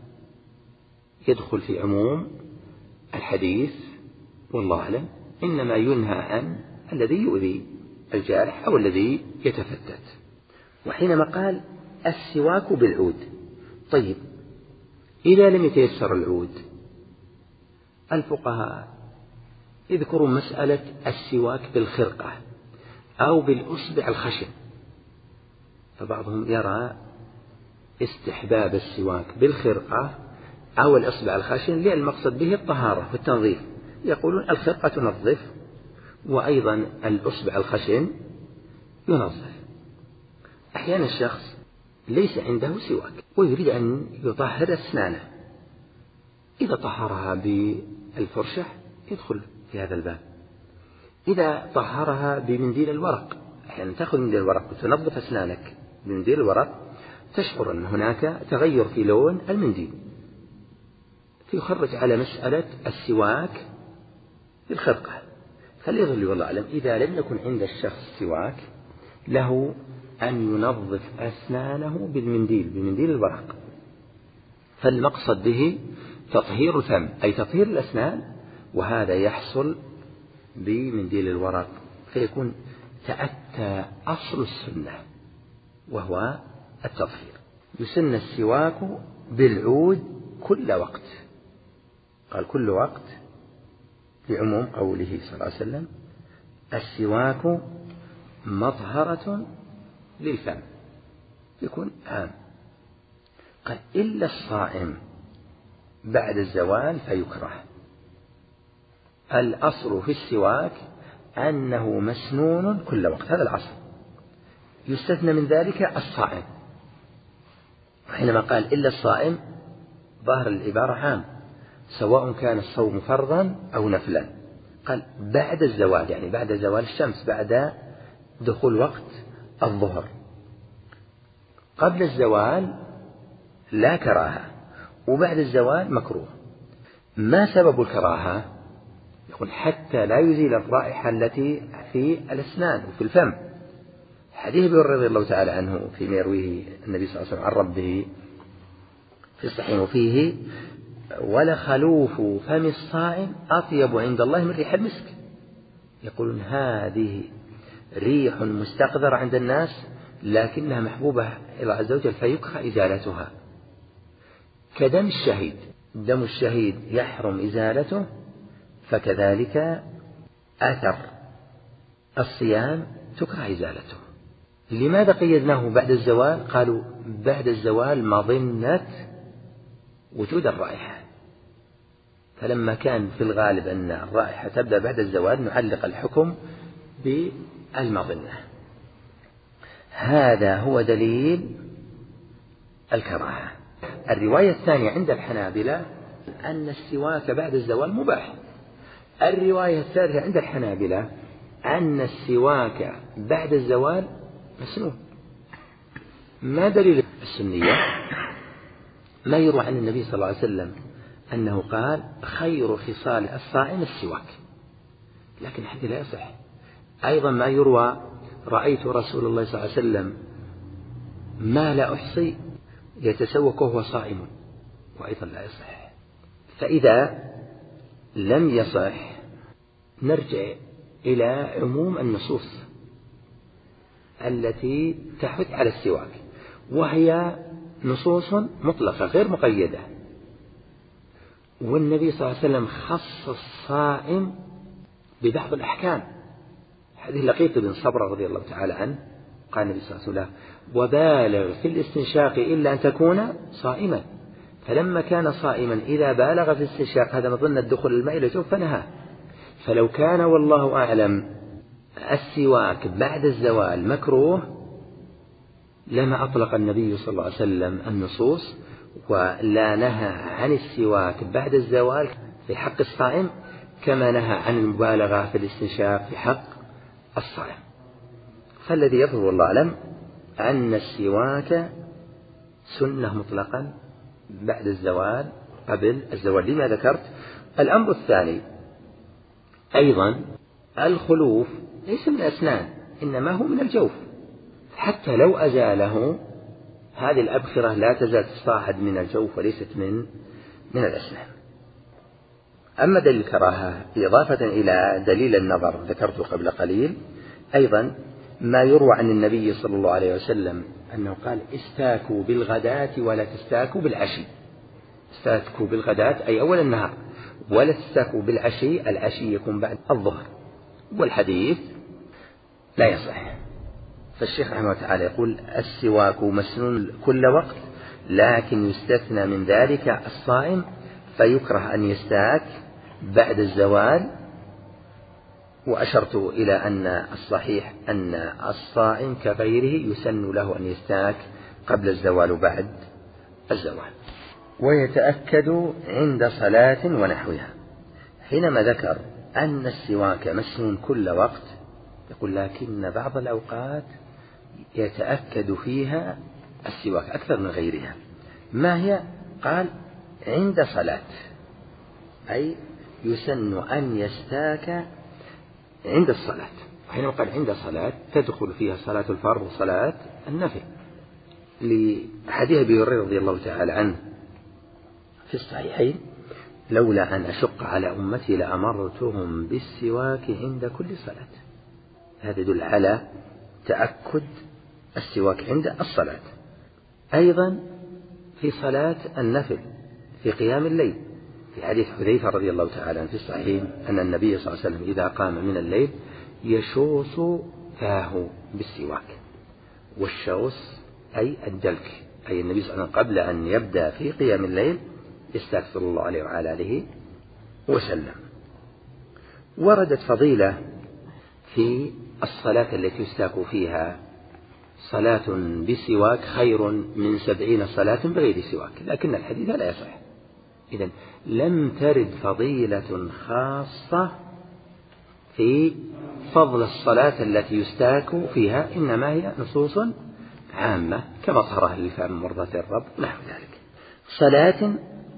يدخل في عموم الحديث، والله أعلم. إنما ينهى عن الذي يؤذي الجارح أو الذي يتفتت. وحينما قال السواك بالعود، طيب إذا لم يتيسر العود، الفقهاء يذكروا مسألة السواك بالخرقة أو بالأصبع الخشن، فبعضهم يرى استحباب السواك بالخرقة أو الأصبع الخشن لأن المقصد به الطهارة والتنظيف. يقولون الخرقة تنظف وأيضا الأصبع الخشن ينظف. أحيانا الشخص ليس عنده سواك ويريد أن يطهر أسنانه، إذا طهرها بالفرشة يدخل في هذا الباب. إذا طهرها بمنديل الورق، أحيانا تأخذ منديل الورق وتنظف أسنانك بمنديل الورق، تشعر أن هناك تغير في لون المنديل، فيخرج على مسألة السواك بالخرقة. فليظل والله أعلم إذا لم يكن عند الشخص سواك له أن ينظف أسنانه بالمنديل بمنديل الورق، فالمقصد به تطهير الفم أي تطهير الأسنان، وهذا يحصل بمنديل الورق، فيكون تأتى أصل السنة وهو التطهير. يسن السواك بالعود كل وقت، قال كل وقت لعموم قوله صلى الله عليه وسلم السواك مطهرة للفم، يكون عام. قال إلا الصائم بعد الزوال فيكره. الأصل في السواك أنه مسنون كل وقت، هذا الأصل. يستثنى من ذلك الصائم، حينما قال إلا الصائم ظاهر العبارة عام، سواء كان الصوم فرضا أو نفلا. قال بعد الزوال، يعني بعد زوال الشمس، بعد دخول وقت الظهر. قبل الزوال لا كراهة، وبعد الزوال مكروه. ما سبب الكراهة؟ يقول حتى لا يزيل الرائحة التي في الأسنان وفي الفم. حديث ابي هريرة رضي الله تعالى عنه فيما يرويه النبي صلى الله عليه وسلم عن ربه في الصحيح وفيه ولخلوف فم الصائم أطيب عند الله من ريح المسك. يقولون هذه ريح مستقذرة عند الناس لكنها محبوبة إلى الله عز وجل فيكره إزالتها. كدم الشهيد، دم الشهيد يحرم إزالته، فكذلك أثر الصيام تكره إزالته. لماذا قيدناه بعد الزوال؟ قالوا بعد الزوال مظنة وجود الرائحة، فلما كان في الغالب أن الرائحة تبدأ بعد الزوال نعلق الحكم بالمظنة. هذا هو دليل الكراهة. الرواية الثانية عند الحنابلة أن السواك بعد الزوال مباح. الرواية الثالثة عند الحنابلة أن السواك بعد الزوال مسنون. ما دليل السنية؟ ما يروى عن النبي صلى الله عليه وسلم أنه قال خير خصال الصائم السواك، لكن الحديث لا يصح. أيضا ما يروى رأيت رسول الله صلى الله عليه وسلم ما لا أحصي يتسوك وهو صائم، وأيضا لا يصح. فإذا لم يصح نرجع إلى عموم النصوص التي تحث على السواك، وهي نصوص مطلقة غير مقيدة. والنبي صلى الله عليه وسلم خص الصائم ببعض الأحكام. حديث لقيط بن صبرة رضي الله تعالى عنه قال النبي صلى الله عليه وسلم وبالغ في الاستنشاق إلا أن تكون صائما، فلما كان صائما إذا بالغ في الاستنشاق هذا مظنة دخول الماء إلى الجوف فنهى. فلو كان والله أعلم السواك بعد الزوال مكروه لما أطلق النبي صلى الله عليه وسلم النصوص ولا نهى عن السواك بعد الزوال في حق الصائم كما نهى عن المبالغة في الاستنشاق في حق الصائم. فالذي يظهر والله أعلم أن السواك سنة مطلقا بعد الزوال قبل الزوال لما ذكرت. الأمر الثاني أيضا الخلوف ليس من الأسنان إنما هو من الجوف، حتى لو أزاله هذه الأبخرة لا تزال تصاعد من الجوف وليست من من الأسنان. أما دليل الكراهة إضافة إلى دليل النظر ذكرته قبل قليل أيضا ما يروى عن النبي صلى الله عليه وسلم أنه قال استاكوا بالغداة ولا تستاكوا بالعشي. استاكوا بالغداة أي أول النهار، ولا تستاكوا بالعشي، العشي يكون بعد الظهر، والحديث لا يصح. فالشيخ رحمه الله تعالى يقول السواك مسنون كل وقت، لكن يستثنى من ذلك الصائم فيكره أن يستاك بعد الزوال. وأشرت إلى أن الصحيح أن الصائم كغيره يسن له أن يستاك قبل الزوال وبعد الزوال. ويتأكد عند صلاة ونحوها. حينما ذكر أن السواك مسنون كل وقت يقول لكن بعض الأوقات يتأكد فيها السواك أكثر من غيرها. ما هي؟ قال عند صلاة، أي يسن أن يستاك عند الصلاة. حينما قال عند صلاة تدخل فيها صلاة الفرض وصلاة النفل، لحديث أبي هريرة رضي الله تعالى عنه في الصحيحين لولا أن أشق على أمتي لأمرتهم بالسواك عند كل صلاة. هذا يدل على تأكد السواك عند الصلاة. أيضا في صلاة النفل في قيام الليل في حديث حذيفة رضي الله تعالى عنه في الصحيحين أن النبي صلى الله عليه وسلم إذا قام من الليل يشوص فاه بالسواك. والشوص أي الدلك، أي النبي صلى الله عليه وسلم قبل أن يبدأ في قيام الليل يستغفر الله عليه وعلى آله وسلم. وردت فضيلة في الصلاة التي يستاك فيها صلاة بسواك خير من سبعين صلاة بغير سواك، لكن الحديث لا يصح. إذن لم ترد فضيلة خاصة في فضل الصلاة التي يستاك فيها، إنما هي نصوص عامة كمطهرة للفم مرضاة الرب نحو ذلك. صلاة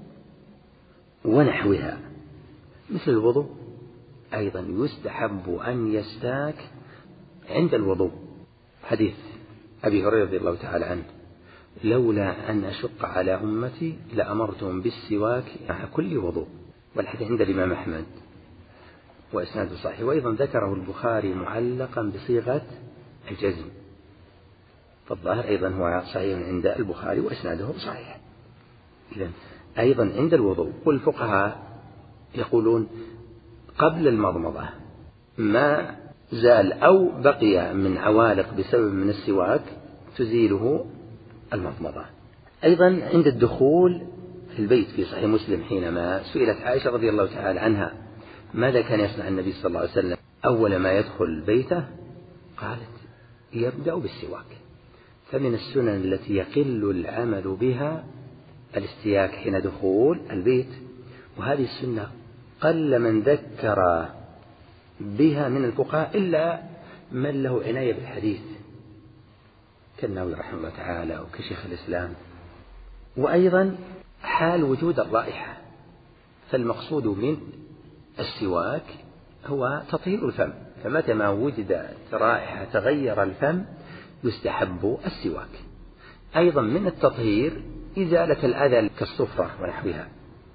ونحوها مثل الوضوء أيضا يستحب أن يستاك عند الوضوء. حديث أبي هريرة رضي الله تعالى عنه لولا أن أشق على أمتي لأمرتهم بالسواك مع كل وضوء، والحديث عند الإمام أحمد وإسناده صحيح. وأيضا ذكره البخاري معلقا بصيغة الجزم، فالظاهر أيضا هو صحيح عند البخاري وإسناده صحيح. إذن أيضا عند الوضوء، والفقهاء يقولون قبل المضمضة ما زال أو بقي من عوالق بسبب من السواك تزيله المضمضة. أيضا عند الدخول في البيت في صحيح مسلم حينما سئلت عائشة رضي الله تعالى عنها ماذا كان يصنع النبي صلى الله عليه وسلم أول ما يدخل بيته، قالت يبدأ بالسواك. فمن السنن التي يقل العمل بها الاستياك حين دخول البيت، وهذه السنة قل من ذكر بها من الفقهاء إلا من له عناية بالحديث كالنووي رحمه الله تعالى وكشيخ الإسلام. وأيضا حال وجود الرائحة، فالمقصود من السواك هو تطهير الفم، فمتى ما وجدت رائحة تغير الفم يستحب السواك. أيضا من التطهير إزالة الأذى كالصفرة ونحوها،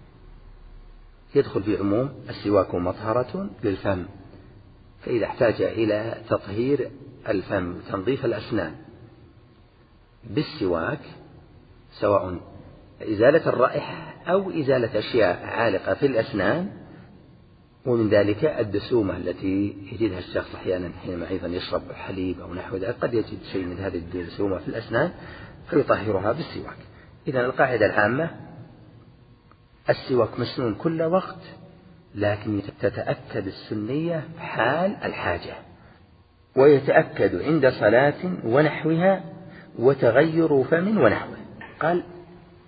يدخل في عموم السواك مطهرة للفم، فإذا احتاج إلى تطهير الفم تنظيف الأسنان بالسواك سواء إزالة الرائحة أو إزالة أشياء عالقة في الأسنان، ومن ذلك الدسومة التي يجدها الشخص أحيانا حينما أيضا يشرب حليب أو نحو ذلك، قد يجد شيء من هذه الدسومة في الأسنان فيطهرها بالسواك. إذن القاعدة العامة السواك مسنون كل وقت، لكن تتأكد السنية حال الحاجة. ويتأكد عند صلاة ونحوها وتغير فم ونحوه. قال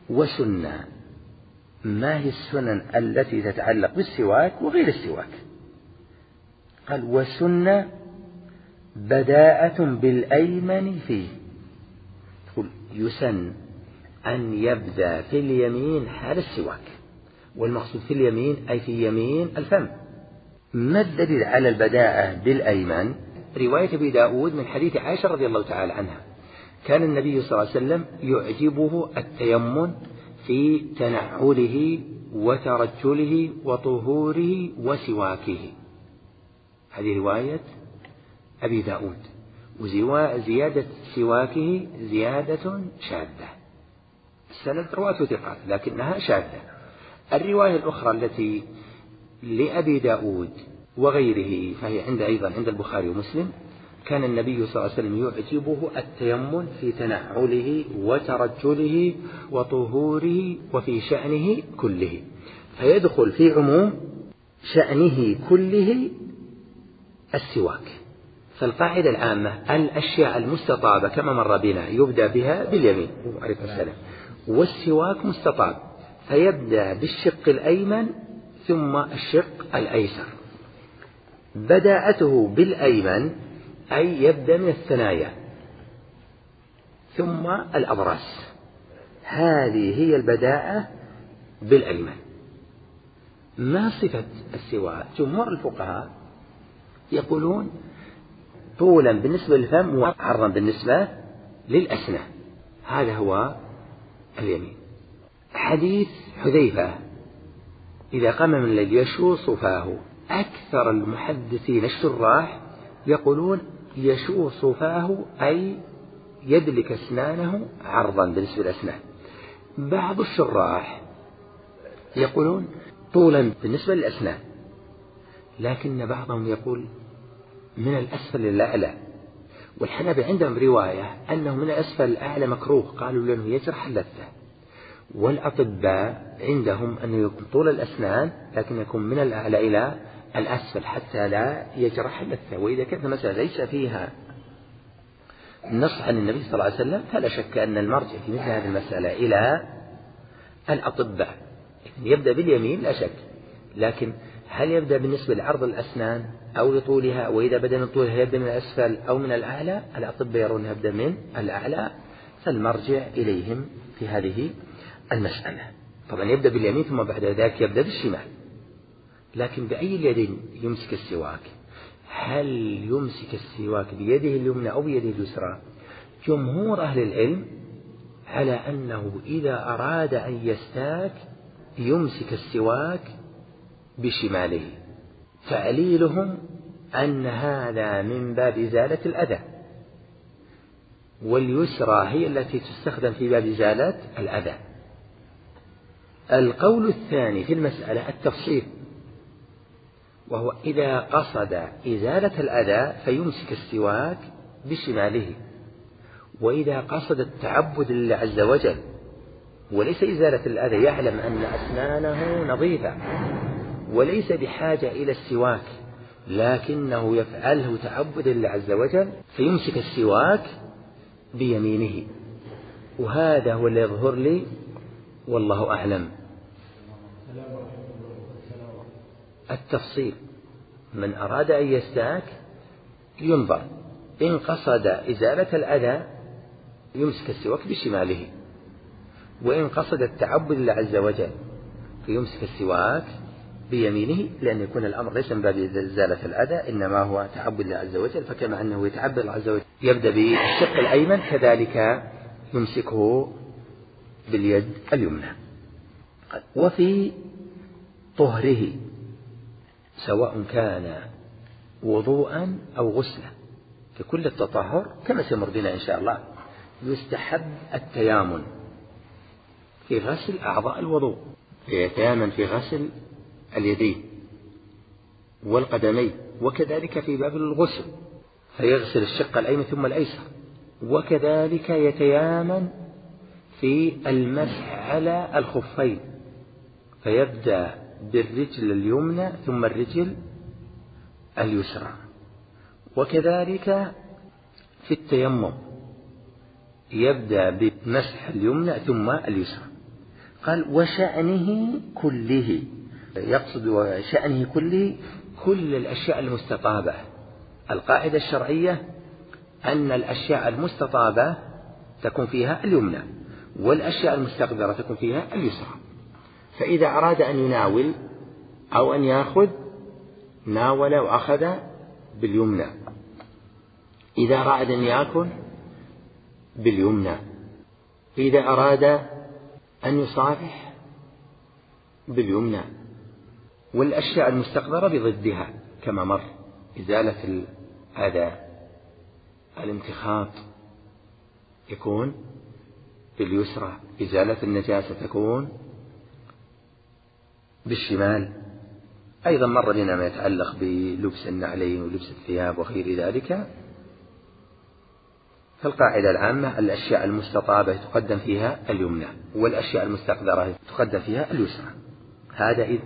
وسنة. ما هي السنن التي تتعلق بالسواك وغير السواك؟ قال وسنة بداءة بالأيمن فيه. تقول يسن أن يبدأ في اليمين حال السواك، والمقصود في اليمين أي في يمين الفم. ما الدليل على البداءة بالأيمن؟ رواية أبي داود من حديث عائشة رضي الله تعالى عنها كان النبي صلى الله عليه وسلم يعجبه التيمن في تنعله وترجله وطهوره وسواكه. هذه رواية أبي داود. وزيادة سواكه زيادة شاذة، السند رواته ثقات لكنها شاذة. الرواية الأخرى التي لأبي داود وغيره فهي عند أيضا عند البخاري ومسلم كان النبي صلى الله عليه وسلم يعجبه التيمن في تنعله وترجله وطهوره وفي شأنه كله، فيدخل في عموم شأنه كله السواك. فالقاعدة العامة الأشياء المستطابة كما مر بنا يبدأ بها باليمين وعليكم السلام، والسواك مستطاب فيبدأ بالشق الأيمن ثم الشق الأيسر. بداءته بالأيمن أي يبدأ من الثنايا ثم الأضراس، هذه هي البداءة بالأيمن. ما صفة السواك؟ جمهور الفقهاء يقولون طولا بالنسبة للفم وعرضا بالنسبة للأسنان، هذا هو اليمين. حديث حذيفة إذا قام من الليل يشوص فاه، أكثر المحدثين الشراح يقولون يشوص فاه أي يدلك أسنانه عرضا بالنسبة للأسنان. بعض الشراح يقولون طولا بالنسبة للأسنان، لكن بعضهم يقول من الأسفل للأعلى. والحنابلة عندهم رواية أنه من الأسفل للأعلى مكروه، قالوا لأنه يجرح اللثة. والأطباء عندهم أنه يكون طول الأسنان لكن يكون من الأعلى إلى الأسفل حتى لا يجرح اللثة. وإذا كانت المسألة ليس فيها نص عن النبي صلى الله عليه وسلم فلا شك أن المرجع في مثل هذه المسألة إلى الأطباء. يبدأ باليمين لا شك، لكن هل يبدأ بالنسبة لعرض الأسنان أو لطولها؟ وإذا بدأ من طولها يبدأ من الأسفل أو من الأعلى؟ الأطباء يرون يبدأ من الأعلى، فالمرجع إليهم في هذه المسألة. طبعا يبدأ باليمين ثم بعد ذلك يبدأ بالشمال. لكن بأي اليدين يمسك السواك؟ هل يمسك السواك بيده اليمنى أو بيده اليسرى؟ جمهور أهل العلم على أنه إذا أراد أن يستاك يمسك السواك بشماله، تعليلهم أن هذا من باب إزالة الأذى، واليسرى هي التي تستخدم في باب إزالة الأذى. القول الثاني في المسألة التفصيل، وهو إذا قصد إزالة الأذى فيمسك السواك بشماله، وإذا قصد التعبد لله عز وجل وليس إزالة الأذى يعلم أن أسنانه نظيفة وليس بحاجة إلى السواك لكنه يفعله تعبدا لله عز وجل فيمسك السواك بيمينه. وهذا هو اللي يظهر لي والله أعلم. التفصيل من أراد أن يستاك ينظر، إن قصد إزالة الأذى يمسك السواك بشماله، وإن قصد التعبد لله عز وجل فيمسك السواك بيمينه، لأن يكون الأمر ليس من باب إزالة الأذى إنما هو تعبد لله عز وجل. فكما أنه يتعبد الله عز وجل يبدأ بالشق الأيمن كذلك يمسكه باليد اليمنى. وفي طهره سواء كان وضوءا أو غسلا، في كل التطهر كما سيمر بنا إن شاء الله يستحب التيامن في غسل أعضاء الوضوء، يتيامن في غسل اليدين والقدمين، وكذلك في باب الغسل فيغسل الشق الأيمن ثم الأيسر، وكذلك يتيامن في المسح على الخفين فيبدأ بالرجل اليمنى ثم الرجل اليسرى، وكذلك في التيمم يبدأ بمسح اليمنى ثم اليسرى. قال وشأنه كله، يقصد وشأنه كله كل الأشياء المستطابة. القاعدة الشرعية أن الأشياء المستطابة تكون فيها اليمنى، والأشياء المستقدرة تكون فيها اليسرى. فإذا أراد أن يناول أو أن يأخذ ناول وأخذ باليمنى، إذا أراد أن يأكل باليمنى، إذا أراد أن يصافح باليمنى. والأشياء المستقدرة بضدها كما مر، إزالة الأذى، الامتخاط يكون باليسرى، إزالة النجاسة تكون بالشمال. أيضا مر بنا ما يتعلق بلبس النعلين ولبس الثياب وغير ذلك. فالقاعدة العامة الأشياء المستطابة تقدم فيها اليمنى، والأشياء المستقدرة تقدم فيها اليسرى. هذا إذ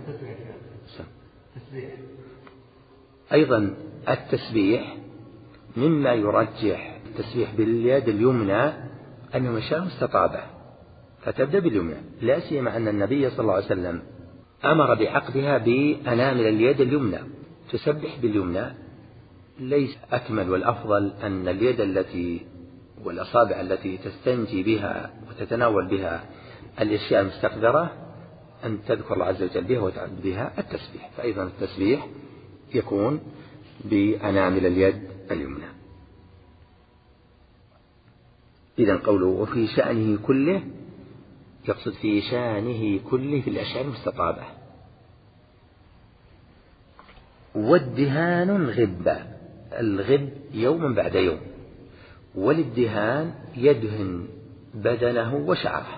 أيضا التسبيح مما يرجح التسبيح باليد اليمنى أنه أشياء مستطابة فتبدأ باليمنى، لا سيما أن النبي صلى الله عليه وسلم أمر بعقدها بأنامل اليد اليمنى، تسبح باليمنى. ليس أكمل والأفضل أن اليد التي والأصابع التي تستنجي بها وتتناول بها الأشياء المستقدرة أن تذكر الله عز وجل بها وتعبد بها التسبيح. فأيضا التسبيح يكون بأنامل اليد اليمنى. إذن قوله وفي شأنه كله يقصد في شأنه كله في الأشياء المستطابة. والدهان غبة، الغب يوم بعد يوم، والادهان يدهن بدنه وشعره،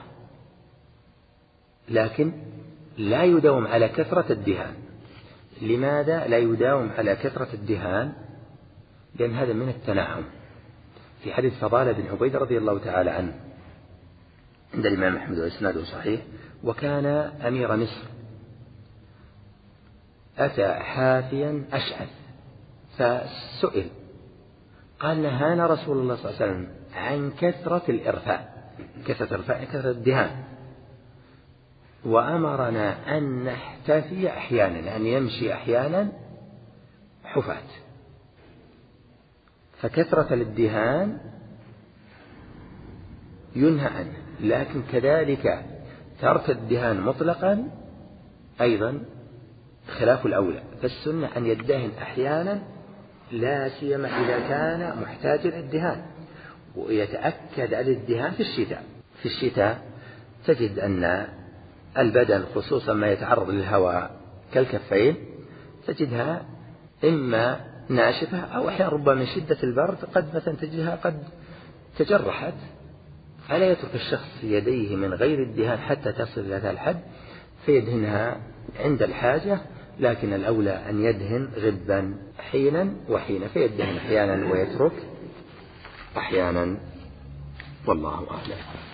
لكن لا يداوم على كثرة الدهان. لماذا لا يداوم على كثرة الدهان؟ لأن هذا من التنعم. في حديث فضالة بن عبيد رضي الله تعالى عنه عند الإمام أحمد وإسناده صحيح، وكان أمير مصر، أتى حافيا أشعث فسئل قال نهانا رسول الله صلى الله عليه وسلم عن كثرة الإرفاء، كثرة الإرفاء كثرة الدهان، وأمرنا أن نحتفي أحيانا، أن يمشي أحيانا حفاة. فكثرة الادهان ينهى عنه، لكن كذلك ترك الدهان مطلقا أيضا خلاف الأولى. فالسنة أن يدهن أحيانا، لا سيما إذا كان محتاجا للدهان، ويتأكد على الدهان في الشتاء. في الشتاء تجد أن البدن خصوصا ما يتعرض للهواء كالكفين تجدها إما ناشفة أو أحيانا ربما من شدة البرد قد مثلا تجدها قد تجرحت. فلا يترك الشخص يديه من غير الدهان حتى تصل إلى هذا الحد فيدهنها عند الحاجة، لكن الأولى أن يدهن غبا حينا وحينا، فيدهن أحيانا ويترك أحيانا، والله أعلم.